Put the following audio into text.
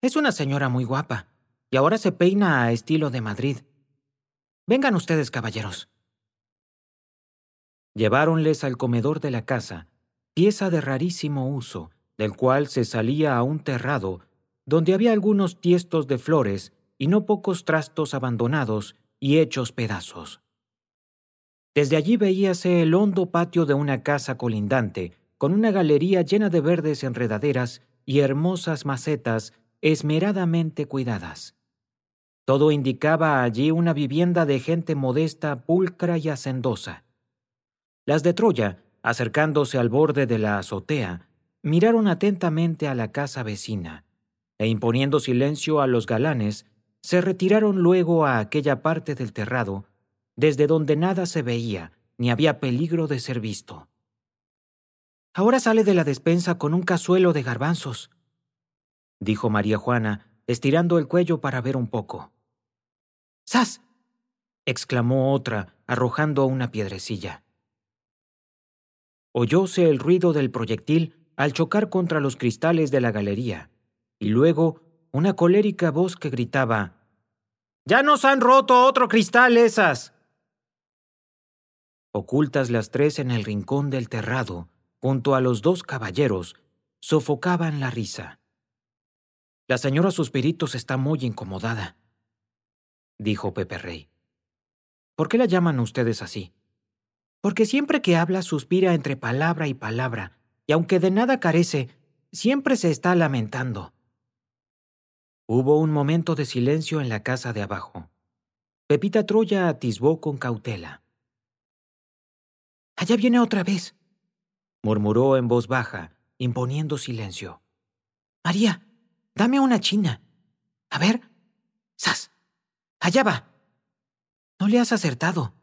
Es una señora muy guapa, y ahora se peina a estilo de Madrid. Vengan ustedes, caballeros. Lleváronles al comedor de la casa, pieza de rarísimo uso, del cual se salía a un terrado, donde había algunos tiestos de flores y no pocos trastos abandonados y hechos pedazos. Desde allí veíase el hondo patio de una casa colindante, con una galería llena de verdes enredaderas y hermosas macetas esmeradamente cuidadas. Todo indicaba allí una vivienda de gente modesta, pulcra y hacendosa. Las de Troya, acercándose al borde de la azotea, miraron atentamente a la casa vecina, e imponiendo silencio a los galanes, se retiraron luego a aquella parte del terrado, desde donde nada se veía, ni había peligro de ser visto. «Ahora sale de la despensa con un cazuelo de garbanzos», dijo María Juana, estirando el cuello para ver un poco. «¡Sas!», exclamó otra, arrojando una piedrecilla. Oyóse el ruido del proyectil al chocar contra los cristales de la galería, y luego una colérica voz que gritaba: «¡Ya nos han roto otro cristal esas!». Ocultas las tres en el rincón del terrado, junto a los dos caballeros, sofocaban la risa. «La señora Suspiritos está muy incomodada», dijo Pepe Rey. «¿Por qué la llaman ustedes así?» «Porque siempre que habla suspira entre palabra y palabra, y aunque de nada carece, siempre se está lamentando». Hubo un momento de silencio en la casa de abajo. Pepita Troya atisbó con cautela. «Allá viene otra vez», murmuró en voz baja, imponiendo silencio. «María, dame una china. A ver. ¡Sas! Allá va. No le has acertado.